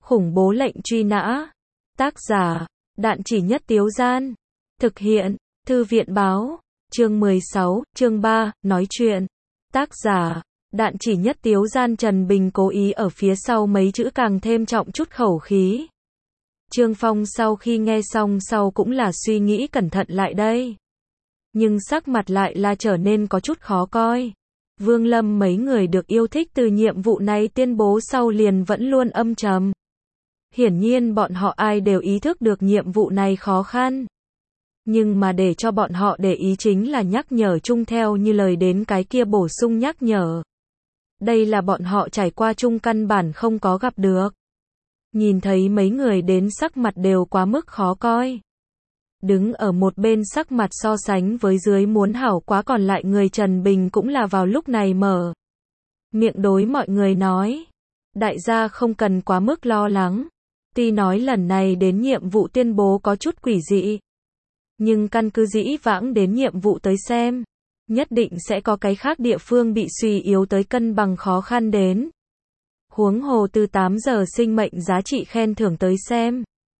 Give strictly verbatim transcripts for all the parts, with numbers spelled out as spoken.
Khủng bố lệnh truy nã. Tác giả, Đạn Chỉ Nhất Tiếu Gian. Thực hiện, Thư viện Báo. Chương mười sáu, chương ba, nói chuyện. Tác giả, Đạn Chỉ Nhất Tiếu Gian. Trần Bình cố ý ở phía sau mấy chữ càng thêm trọng chút khẩu khí. Trương Phong sau khi nghe xong sau cũng là suy nghĩ cẩn thận lại đây. Nhưng sắc mặt lại là trở nên có chút khó coi. Vương Lâm mấy người được yêu thích từ nhiệm vụ này tuyên bố sau liền vẫn luôn âm trầm. Hiển nhiên bọn họ ai đều ý thức được nhiệm vụ này khó khăn. Nhưng mà để cho bọn họ để ý chính là nhắc nhở chung theo như lời đến cái kia bổ sung nhắc nhở. Đây là bọn họ trải qua chung căn bản không có gặp được. Nhìn thấy mấy người đến sắc mặt đều quá mức khó coi. Đứng ở một bên sắc mặt so sánh với dưới muốn hảo quá, còn lại người Trần Bình cũng là vào lúc này mở miệng đối mọi người nói. Đại gia không cần quá mức lo lắng. Tuy nói lần này đến nhiệm vụ tuyên bố có chút quỷ dị. Nhưng căn cứ dĩ vãng đến nhiệm vụ tới xem. Nhất định sẽ có cái khác địa phương bị suy yếu tới cân bằng khó khăn đến. Huống hồ từ tám giờ sinh mệnh giá trị khen thưởng tới xem.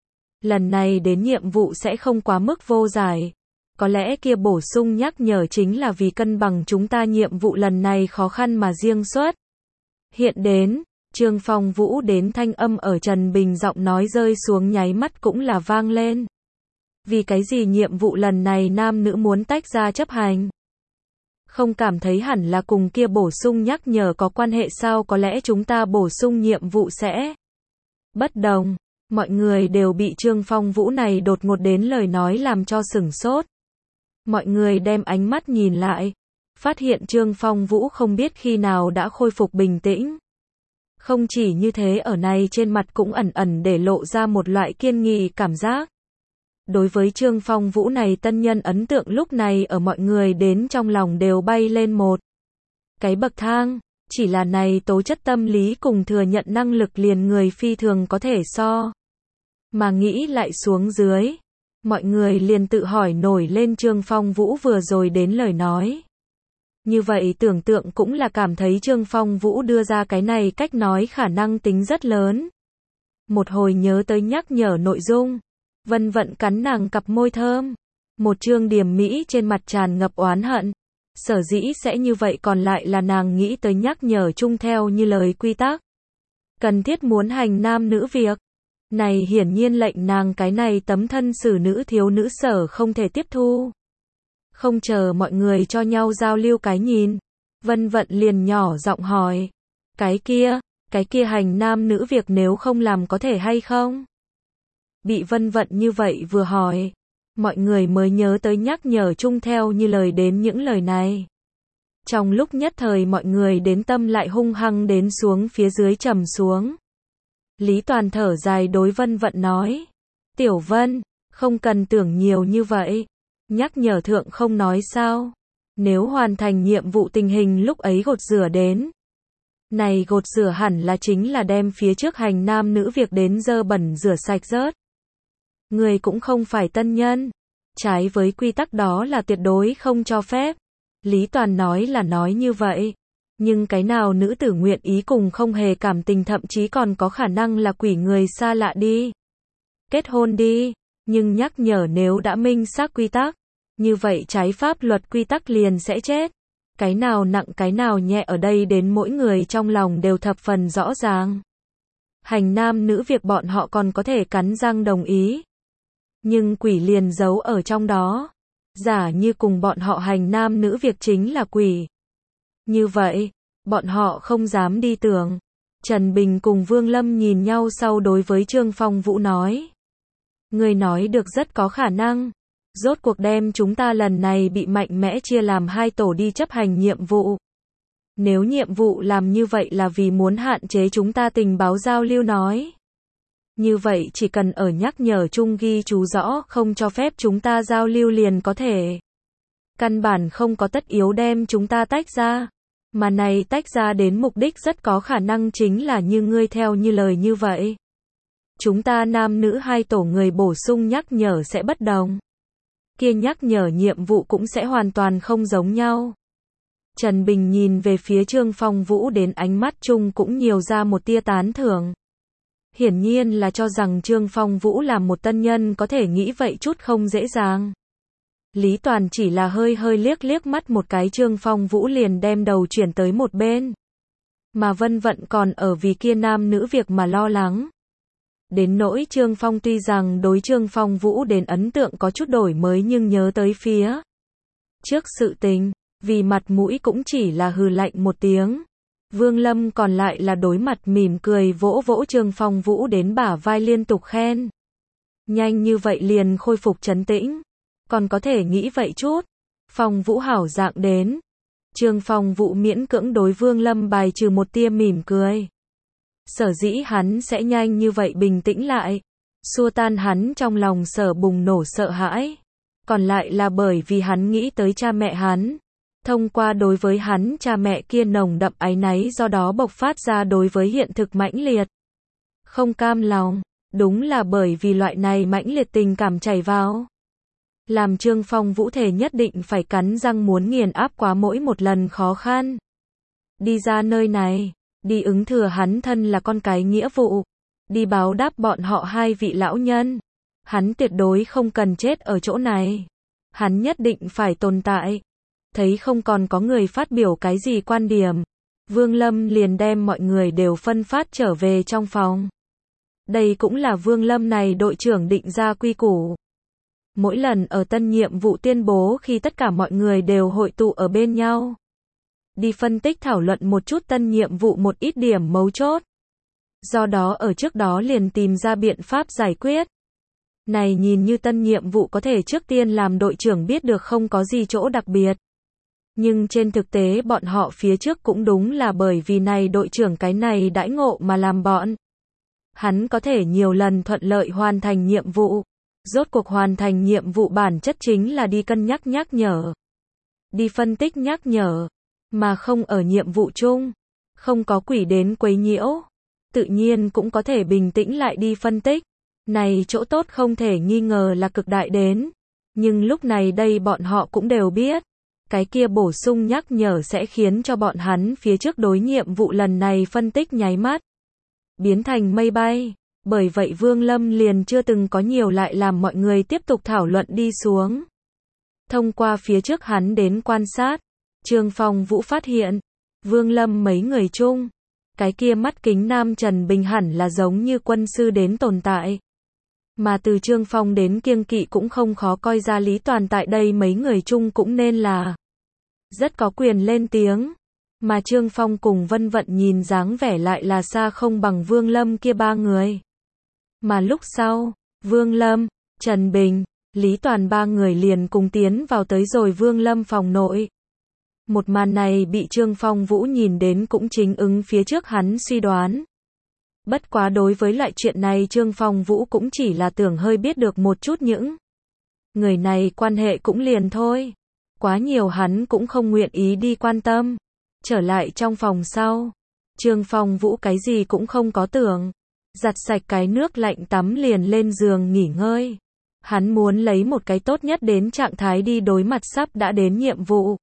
Lần này đến nhiệm vụ sẽ không quá mức vô giải. Có lẽ kia bổ sung nhắc nhở chính là vì cân bằng chúng ta nhiệm vụ lần này khó khăn mà riêng xuất. Hiện đến, Trương Phong Vũ đến thanh âm ở Trần Bình giọng nói rơi xuống nháy mắt cũng là vang lên. Vì cái gì nhiệm vụ lần này nam nữ muốn tách ra chấp hành? Không cảm thấy hẳn là cùng kia bổ sung nhắc nhở có quan hệ sao? Có lẽ chúng ta bổ sung nhiệm vụ sẽ bất đồng. Mọi người đều bị Trương Phong Vũ này đột ngột đến lời nói làm cho sửng sốt. Mọi người đem ánh mắt nhìn lại, phát hiện Trương Phong Vũ không biết khi nào đã khôi phục bình tĩnh. Không chỉ như thế, ở này trên mặt cũng ẩn ẩn để lộ ra một loại kiên nghị cảm giác. Đối với Trương Phong Vũ này tân nhân ấn tượng lúc này ở mọi người đến trong lòng đều bay lên một cái bậc thang. Chỉ là này tố chất tâm lý cùng thừa nhận năng lực liền người phi thường có thể so. Mà nghĩ lại xuống dưới, mọi người liền tự hỏi nổi lên Trương Phong Vũ vừa rồi đến lời nói. Như vậy tưởng tượng cũng là cảm thấy Trương Phong Vũ đưa ra cái này cách nói khả năng tính rất lớn. Một hồi nhớ tới nhắc nhở nội dung, Vân Vận cắn nàng cặp môi thơm. Một trương điềm mỹ trên mặt tràn ngập oán hận. Sở dĩ sẽ như vậy còn lại là nàng nghĩ tới nhắc nhở chung theo như lời quy tắc. Cần thiết muốn hành nam nữ việc. Này hiển nhiên lệnh nàng cái này tấm thân xử nữ thiếu nữ sở không thể tiếp thu. Không chờ mọi người cho nhau giao lưu cái nhìn. Vân Vận liền nhỏ giọng hỏi. Cái kia, cái kia hành nam nữ việc nếu không làm có thể hay không? Bị Vân Vận như vậy vừa hỏi. Mọi người mới nhớ tới nhắc nhở chung theo như lời đến những lời này. Trong lúc nhất thời mọi người đến tâm lại hung hăng đến xuống phía dưới trầm xuống. Lý Toàn thở dài đối Vân Vận nói. Tiểu Vân, không cần tưởng nhiều như vậy. Nhắc nhở thượng không nói sao. Nếu hoàn thành nhiệm vụ tình hình lúc ấy gột rửa đến. Này gột rửa hẳn là chính là đem phía trước hành nam nữ việc đến dơ bẩn rửa sạch rớt. Người cũng không phải tân nhân. Trái với quy tắc đó là tuyệt đối không cho phép. Lý Toàn nói là nói như vậy. Nhưng cái nào nữ tử nguyện ý cùng không hề cảm tình, thậm chí còn có khả năng là quỷ người xa lạ đi. Kết hôn đi. Nhưng nhắc nhở nếu đã minh xác quy tắc. Như vậy trái pháp luật quy tắc liền sẽ chết. Cái nào nặng cái nào nhẹ ở đây đến mỗi người trong lòng đều thập phần rõ ràng. Hành nam nữ việc bọn họ còn có thể cắn răng đồng ý. Nhưng quỷ liền giấu ở trong đó. Giả như cùng bọn họ hành nam nữ việc chính là quỷ. Như vậy, bọn họ không dám đi tưởng. Trần Bình cùng Vương Lâm nhìn nhau sau đối với Trương Phong Vũ nói. Người nói được rất có khả năng. Rốt cuộc đem chúng ta lần này bị mạnh mẽ chia làm hai tổ đi chấp hành nhiệm vụ. Nếu nhiệm vụ làm như vậy là vì muốn hạn chế chúng ta tình báo giao lưu nói. Như vậy chỉ cần ở nhắc nhở chung ghi chú rõ không cho phép chúng ta giao lưu liền có thể. Căn bản không có tất yếu đem chúng ta tách ra. Mà này tách ra đến mục đích rất có khả năng chính là như ngươi theo như lời như vậy. Chúng ta nam nữ hai tổ người bổ sung nhắc nhở sẽ bất đồng. Kia nhắc nhở nhiệm vụ cũng sẽ hoàn toàn không giống nhau. Trần Bình nhìn về phía Trương Phong Vũ đến ánh mắt chung cũng nhiều ra một tia tán thưởng. Hiển nhiên là cho rằng Trương Phong Vũ là một tân nhân có thể nghĩ vậy chút không dễ dàng. Lý Toàn chỉ là hơi hơi liếc liếc mắt một cái Trương Phong Vũ liền đem đầu chuyển tới một bên. Mà Vân Vận còn ở vì kia nam nữ việc mà lo lắng. Đến nỗi Trương Phong tuy rằng đối Trương Phong Vũ đến ấn tượng có chút đổi mới nhưng nhớ tới phía trước sự tình, vì mặt mũi cũng chỉ là hừ lạnh một tiếng. Vương Lâm còn lại là đối mặt mỉm cười vỗ vỗ Trương Phong Vũ đến bả vai liên tục khen. Nhanh như vậy liền khôi phục trấn tĩnh. Còn có thể nghĩ vậy chút. Phong Vũ hảo dạng đến. Trương Phong Vũ miễn cưỡng đối Vương Lâm bài trừ một tia mỉm cười. Sở dĩ hắn sẽ nhanh như vậy bình tĩnh lại. Xua tan hắn trong lòng sở bùng nổ sợ hãi. Còn lại là bởi vì hắn nghĩ tới cha mẹ hắn. Thông qua đối với hắn cha mẹ kia nồng đậm áy náy do đó bộc phát ra đối với hiện thực mãnh liệt. Không cam lòng, đúng là bởi vì loại này mãnh liệt tình cảm chảy vào. Làm Trương Phong Vũ thể nhất định phải cắn răng muốn nghiền áp quá mỗi một lần khó khăn. Đi ra nơi này, đi ứng thừa hắn thân là con cái nghĩa vụ, đi báo đáp bọn họ hai vị lão nhân. Hắn tuyệt đối không cần chết ở chỗ này. Hắn nhất định phải tồn tại. Thấy không còn có người phát biểu cái gì quan điểm. Vương Lâm liền đem mọi người đều phân phát trở về trong phòng. Đây cũng là Vương Lâm này đội trưởng định ra quy củ. Mỗi lần ở tân nhiệm vụ tuyên bố khi tất cả mọi người đều hội tụ ở bên nhau. Đi phân tích thảo luận một chút tân nhiệm vụ một ít điểm mấu chốt. Do đó ở trước đó liền tìm ra biện pháp giải quyết. Này nhìn như tân nhiệm vụ có thể trước tiên làm đội trưởng biết được không có gì chỗ đặc biệt. Nhưng trên thực tế bọn họ phía trước cũng đúng là bởi vì này đội trưởng cái này đãi ngộ mà làm bọn. Hắn có thể nhiều lần thuận lợi hoàn thành nhiệm vụ. Rốt cuộc hoàn thành nhiệm vụ bản chất chính là đi cân nhắc nhắc nhở. Đi phân tích nhắc nhở. Mà không ở nhiệm vụ chung. Không có quỷ đến quấy nhiễu. Tự nhiên cũng có thể bình tĩnh lại đi phân tích. Này chỗ tốt không thể nghi ngờ là cực đại đến. Nhưng lúc này đây bọn họ cũng đều biết. Cái kia bổ sung nhắc nhở sẽ khiến cho bọn hắn phía trước đối nhiệm vụ lần này phân tích nháy mắt. Biến thành mây bay. Bởi vậy Vương Lâm liền chưa từng có nhiều lại làm mọi người tiếp tục thảo luận đi xuống. Thông qua phía trước hắn đến quan sát. Trương Phong Vũ phát hiện. Vương Lâm mấy người chung. Cái kia mắt kính nam Trần Bình hẳn là giống như quân sư đến tồn tại. Mà từ Trương Phong đến kiêng kỵ cũng không khó coi ra Lý Toàn tại đây mấy người chung cũng nên là rất có quyền lên tiếng. Mà Trương Phong cùng Vân Vận nhìn dáng vẻ lại là xa không bằng Vương Lâm kia ba người. Mà lúc sau, Vương Lâm, Trần Bình, Lý Toàn ba người liền cùng tiến vào tới rồi Vương Lâm phòng nội. Một màn này bị Trương Phong Vũ nhìn đến cũng chính ứng phía trước hắn suy đoán. Bất quá đối với loại chuyện này Trương Phong Vũ cũng chỉ là tưởng hơi biết được một chút những người này quan hệ cũng liền thôi. Quá nhiều hắn cũng không nguyện ý đi quan tâm. Trở lại trong phòng sau. Trương Phong Vũ cái gì cũng không có tưởng. Giặt sạch cái nước lạnh tắm liền lên giường nghỉ ngơi. Hắn muốn lấy một cái tốt nhất đến trạng thái đi đối mặt sắp đã đến nhiệm vụ.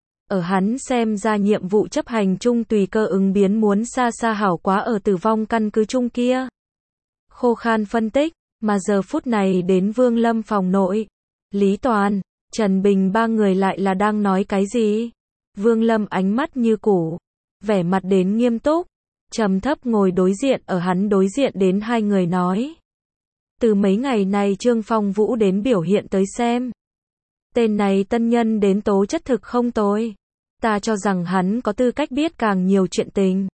Ở hắn xem ra nhiệm vụ chấp hành chung tùy cơ ứng biến muốn xa xa hảo quá ở tử vong căn cứ chung kia. Khô khan phân tích, mà giờ phút này đến Vương Lâm phòng nội. Lý Toàn, Trần Bình ba người lại là đang nói cái gì? Vương Lâm ánh mắt như cũ, vẻ mặt đến nghiêm túc, trầm thấp ngồi đối diện ở hắn đối diện đến hai người nói. Từ mấy ngày này Trương Phong Vũ đến biểu hiện tới xem. Tên này tân nhân đến tố chất thực không tồi. Ta cho rằng hắn có tư cách biết càng nhiều chuyện tình.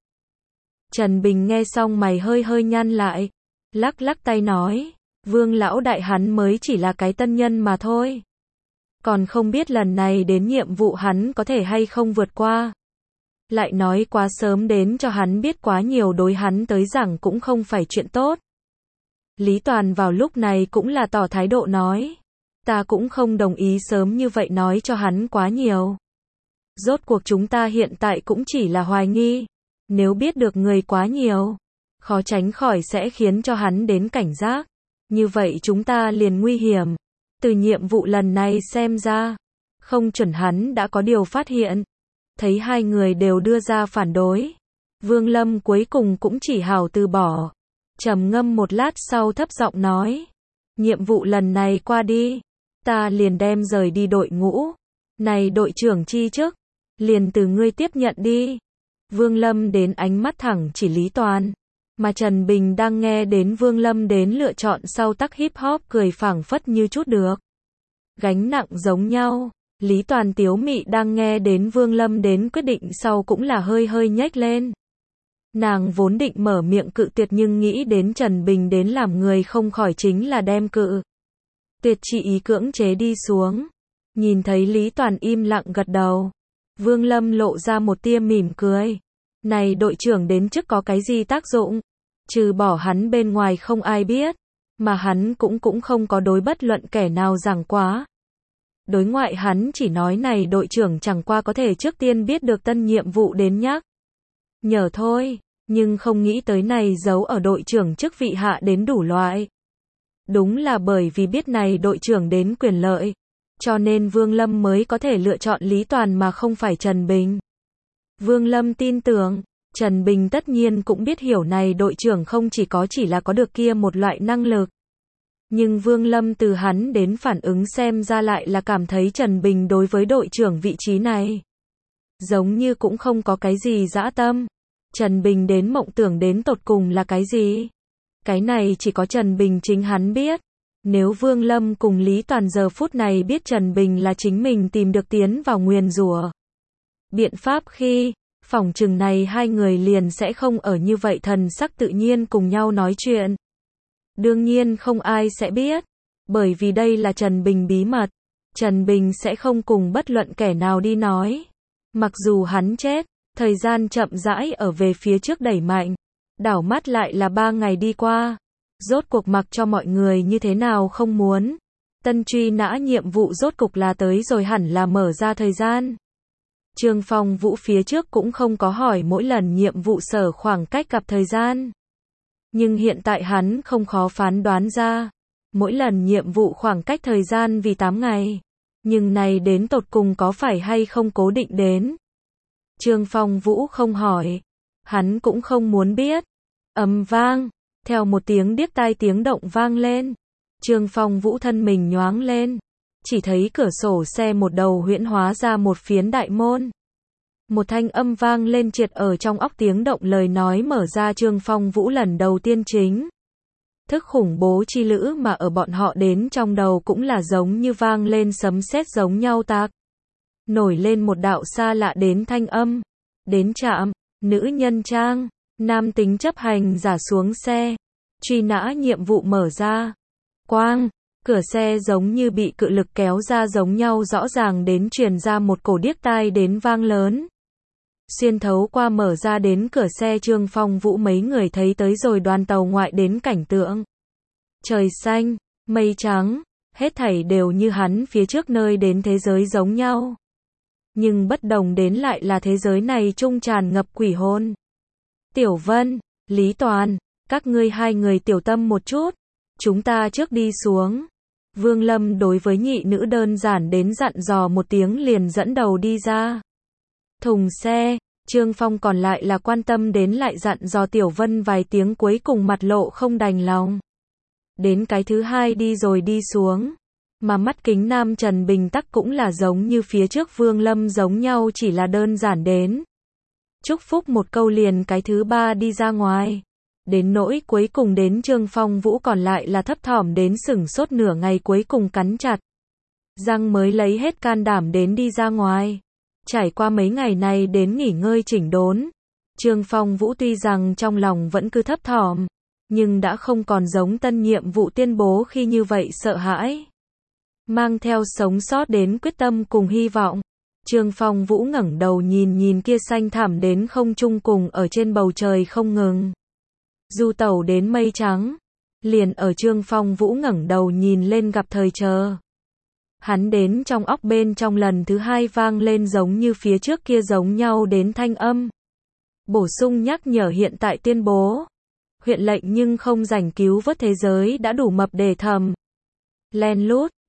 Trần Bình nghe xong mày hơi hơi nhăn lại. Lắc lắc tay nói. Vương lão đại hắn mới chỉ là cái tân nhân mà thôi. Còn không biết lần này đến nhiệm vụ hắn có thể hay không vượt qua. Lại nói quá sớm đến cho hắn biết quá nhiều đối hắn tới rằng cũng không phải chuyện tốt. Lý Toàn vào lúc này cũng là tỏ thái độ nói. Ta cũng không đồng ý sớm như vậy nói cho hắn quá nhiều. Rốt cuộc chúng ta hiện tại cũng chỉ là hoài nghi. Nếu biết được người quá nhiều, khó tránh khỏi sẽ khiến cho hắn đến cảnh giác. Như vậy chúng ta liền nguy hiểm. Từ nhiệm vụ lần này xem ra, không chuẩn hắn đã có điều phát hiện. Thấy hai người đều đưa ra phản đối. Vương Lâm cuối cùng cũng chỉ hảo từ bỏ. Trầm ngâm một lát sau thấp giọng nói. Nhiệm vụ lần này qua đi, ta liền đem rời đi đội ngũ. Này đội trưởng chi chức, liền từ ngươi tiếp nhận đi. Vương Lâm đến ánh mắt thẳng chỉ Lý Toàn. Mà Trần Bình đang nghe đến Vương Lâm đến lựa chọn sau tắc hip hop cười phảng phất như chút được gánh nặng giống nhau. Lý Toàn tiếu mị đang nghe đến Vương Lâm đến quyết định sau cũng là hơi hơi nhếch lên. Nàng vốn định mở miệng cự tuyệt nhưng nghĩ đến Trần Bình đến làm người không khỏi chính là đem cự tuyệt chỉ ý cưỡng chế đi xuống. Nhìn thấy Lý Toàn im lặng gật đầu, Vương Lâm lộ ra một tia mỉm cười. Này đội trưởng đến chức có cái gì tác dụng? Trừ bỏ hắn bên ngoài không ai biết, mà hắn cũng cũng không có đối bất luận kẻ nào giảng quá. Đối ngoại hắn chỉ nói này đội trưởng chẳng qua có thể trước tiên biết được tân nhiệm vụ đến nhắc nhở thôi, nhưng không nghĩ tới này giấu ở đội trưởng chức vị hạ đến đủ loại. Đúng là bởi vì biết này đội trưởng đến quyền lợi, cho nên Vương Lâm mới có thể lựa chọn Lý Toàn mà không phải Trần Bình. Vương Lâm tin tưởng, Trần Bình tất nhiên cũng biết hiểu này đội trưởng không chỉ có chỉ là có được kia một loại năng lực. Nhưng Vương Lâm từ hắn đến phản ứng xem ra lại là cảm thấy Trần Bình đối với đội trưởng vị trí này giống như cũng không có cái gì dã tâm. Trần Bình đến mộng tưởng đến tột cùng là cái gì? Cái này chỉ có Trần Bình chính hắn biết. Nếu Vương Lâm cùng Lý Toàn giờ phút này biết Trần Bình là chính mình tìm được tiến vào nguyền rủa biện pháp khi, phỏng chừng này hai người liền sẽ không ở như vậy thần sắc tự nhiên cùng nhau nói chuyện. Đương nhiên không ai sẽ biết, bởi vì đây là Trần Bình bí mật. Trần Bình sẽ không cùng bất luận kẻ nào đi nói. Mặc dù hắn chết, thời gian chậm rãi ở về phía trước đẩy mạnh, đảo mắt lại là ba ngày đi qua. Rốt cuộc mặc cho mọi người như thế nào không muốn, tân truy nã nhiệm vụ rốt cục là tới rồi, hẳn là mở ra thời gian. Trương Phong Vũ phía trước cũng không có hỏi mỗi lần nhiệm vụ sở khoảng cách gặp thời gian. Nhưng hiện tại hắn không khó phán đoán ra, mỗi lần nhiệm vụ khoảng cách thời gian vì tám ngày. Nhưng này đến tột cùng có phải hay không cố định đến? Trương Phong Vũ không hỏi, hắn cũng không muốn biết. Ầm vang, theo một tiếng điếc tai tiếng động vang lên, Trương Phong Vũ thân mình nhoáng lên, chỉ thấy cửa sổ xe một đầu huyễn hóa ra một phiến đại môn. Một thanh âm vang lên triệt ở trong óc, tiếng động lời nói mở ra Trương Phong Vũ lần đầu tiên chính thức khủng bố chi lữ mà ở bọn họ đến trong đầu cũng là giống như vang lên sấm sét giống nhau tạc. Nổi lên một đạo xa lạ đến thanh âm. Đến trạm, nữ nhân trang, nam tính chấp hành giả xuống xe. Truy nã nhiệm vụ mở ra. Quang, cửa xe giống như bị cự lực kéo ra giống nhau, rõ ràng đến truyền ra một cổ điếc tai đến vang lớn. Xuyên thấu qua mở ra đến cửa xe, Trương Phong Vũ mấy người thấy tới rồi đoàn tàu ngoại đến cảnh tượng. Trời xanh, mây trắng, hết thảy đều như hắn phía trước nơi đến thế giới giống nhau. Nhưng bất đồng đến lại là thế giới này trung tràn ngập quỷ hồn. Tiểu Vân, Lý Toàn, các ngươi hai người tiểu tâm một chút, chúng ta trước đi xuống. Vương Lâm đối với nhị nữ đơn giản đến dặn dò một tiếng liền dẫn đầu đi ra thùng xe. Trương Phong còn lại là quan tâm đến lại dặn dò Tiểu Vân vài tiếng, cuối cùng mặt lộ không đành lòng. Đến cái thứ hai đi rồi đi xuống. Mà mắt kính nam Trần Bình tắc cũng là giống như phía trước Vương Lâm giống nhau, chỉ là đơn giản đến chúc phúc một câu liền cái thứ ba đi ra ngoài. Đến nỗi cuối cùng đến Trương Phong Vũ còn lại là thấp thỏm đến sửng sốt nửa ngày, cuối cùng cắn chặt răng mới lấy hết can đảm đến đi ra ngoài. Trải qua mấy ngày này đến nghỉ ngơi chỉnh đốn, Trương Phong Vũ tuy rằng trong lòng vẫn cứ thấp thỏm, nhưng đã không còn giống tân nhiệm vụ tuyên bố khi như vậy sợ hãi. Mang theo sống sót đến quyết tâm cùng hy vọng, Trương Phong Vũ ngẩng đầu nhìn nhìn kia xanh thẳm đến không trung cùng ở trên bầu trời không ngừng du tẩu đến mây trắng. Liền ở Trương Phong Vũ ngẩng đầu nhìn lên gặp thời chờ, hắn đến trong óc bên trong lần thứ hai vang lên giống như phía trước kia giống nhau đến thanh âm. Bổ sung nhắc nhở hiện tại tuyên bố. Huyện lệnh nhưng không rảnh cứu vớt thế giới đã đủ mập để thầm. Len lút,